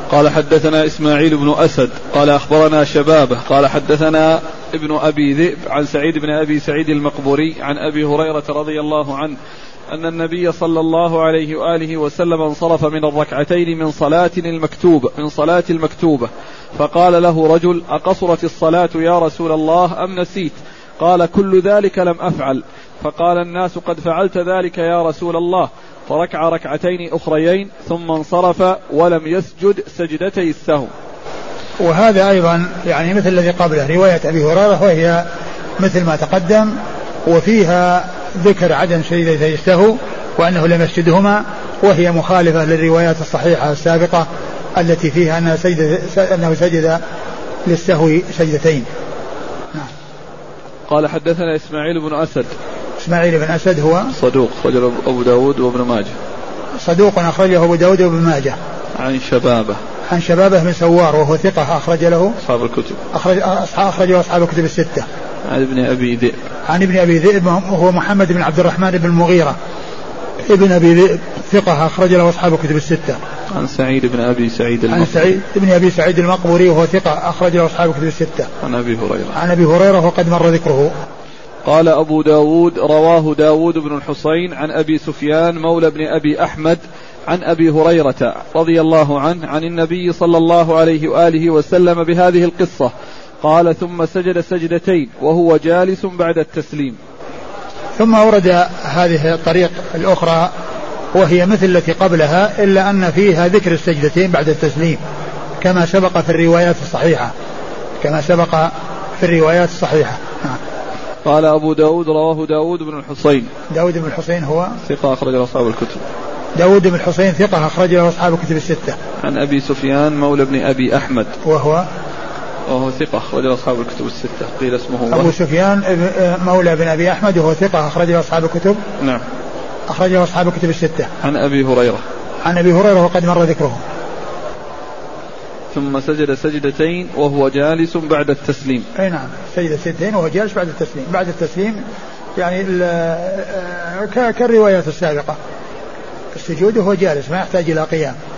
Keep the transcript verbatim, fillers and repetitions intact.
قال حدثنا إسماعيل بن أسد قال أخبرنا شبابه قال حدثنا ابن أبي ذئب عن سعيد بن أبي سعيد المقبوري عن أبي هريرة رضي الله عنه أن النبي صلى الله عليه وآله وسلم انصرف من الركعتين من صلاة المكتوبة من صلاة المكتوبة فقال له رجل: أقصرت الصلاة يا رسول الله أم نسيت؟ قال: كل ذلك لم أفعل. فقال الناس: قد فعلت ذلك يا رسول الله. فركع ركعتين أخريين ثم انصرف ولم يسجد سجدتي السهو. وهذا أيضا يعني مثل الذي قبله رواية أبي هريرة وهي مثل ما تقدم، وفيها ذكر عدم سجدتي السهو وأنه لم يسجدهما، وهي مخالفة للروايات الصحيحة السابقة التي فيها أنه سجد, أنه سجد للسهو سجدتين. نعم. قال حدثنا إسماعيل بن أسد. إسماعيل بن أسد هو صدوق أخرجه أبو داود وابن ماجه. صدوق أخرجه أبو داود وابن ماجه. عن شبابه. عن شبابه من سوار وهو ثقة أخرج له أصحاب الكتب. أخرج أخرجه أصحاب الكتب الستة. عن ابن أبي ذئب. عن ابن أبي ذئب وهو محمد بن عبد الرحمن بن المغيرة ابن أبي ذئب ثقة أخرج له أصحاب الكتب الستة. عن سعيد بن أبي سعيد المقبوري. عن سعيد بن أبي سعيد المقبوري وهو ثقة أخرج له أصحاب الكتب الستة. عن أبي هريرة. عن أبي هريرة وقد مر ذكره. قال أبو داود: رواه داود بن الحصين عن أبي سفيان مولى بن أبي أحمد عن أبي هريرة رضي الله عنه عن النبي صلى الله عليه وآله وسلم بهذه القصة. قال: ثم سجد سجدتين وهو جالس بعد التسليم. ثم أورد هذه الطريق الأخرى وهي مثل التي قبلها إلا أن فيها ذكر السجدتين بعد التسليم كما سبق في الروايات الصحيحة كما سبق في الروايات الصحيحة. قال أبو داود: رواه داود بن الحصين. داود بن الحصين هو ثقة أخرج له أصحاب الكتب. داود بن الحصين ثقة أخرج له أصحاب الكتب الستة. عن أبي سفيان مولى بن أبي أحمد وهو وهو ثقة أخرج له أصحاب الكتب الستة. قيل اسمه أبو سفيان مولى بن أبي أحمد وهو ثقة أخرج له أصحاب الكتب. نعم. أخرج له أصحاب الكتب الستة. عن أبي هريرة. عن أبي هريرة وقد مر ذكره. ثم سجد سجدتين وهو جالس بعد التسليم. أي نعم، سجد سجدتين وهو جالس بعد التسليم. بعد التسليم يعني كالروايات السابقة، السجود وهو جالس ما يحتاج إلى قيام.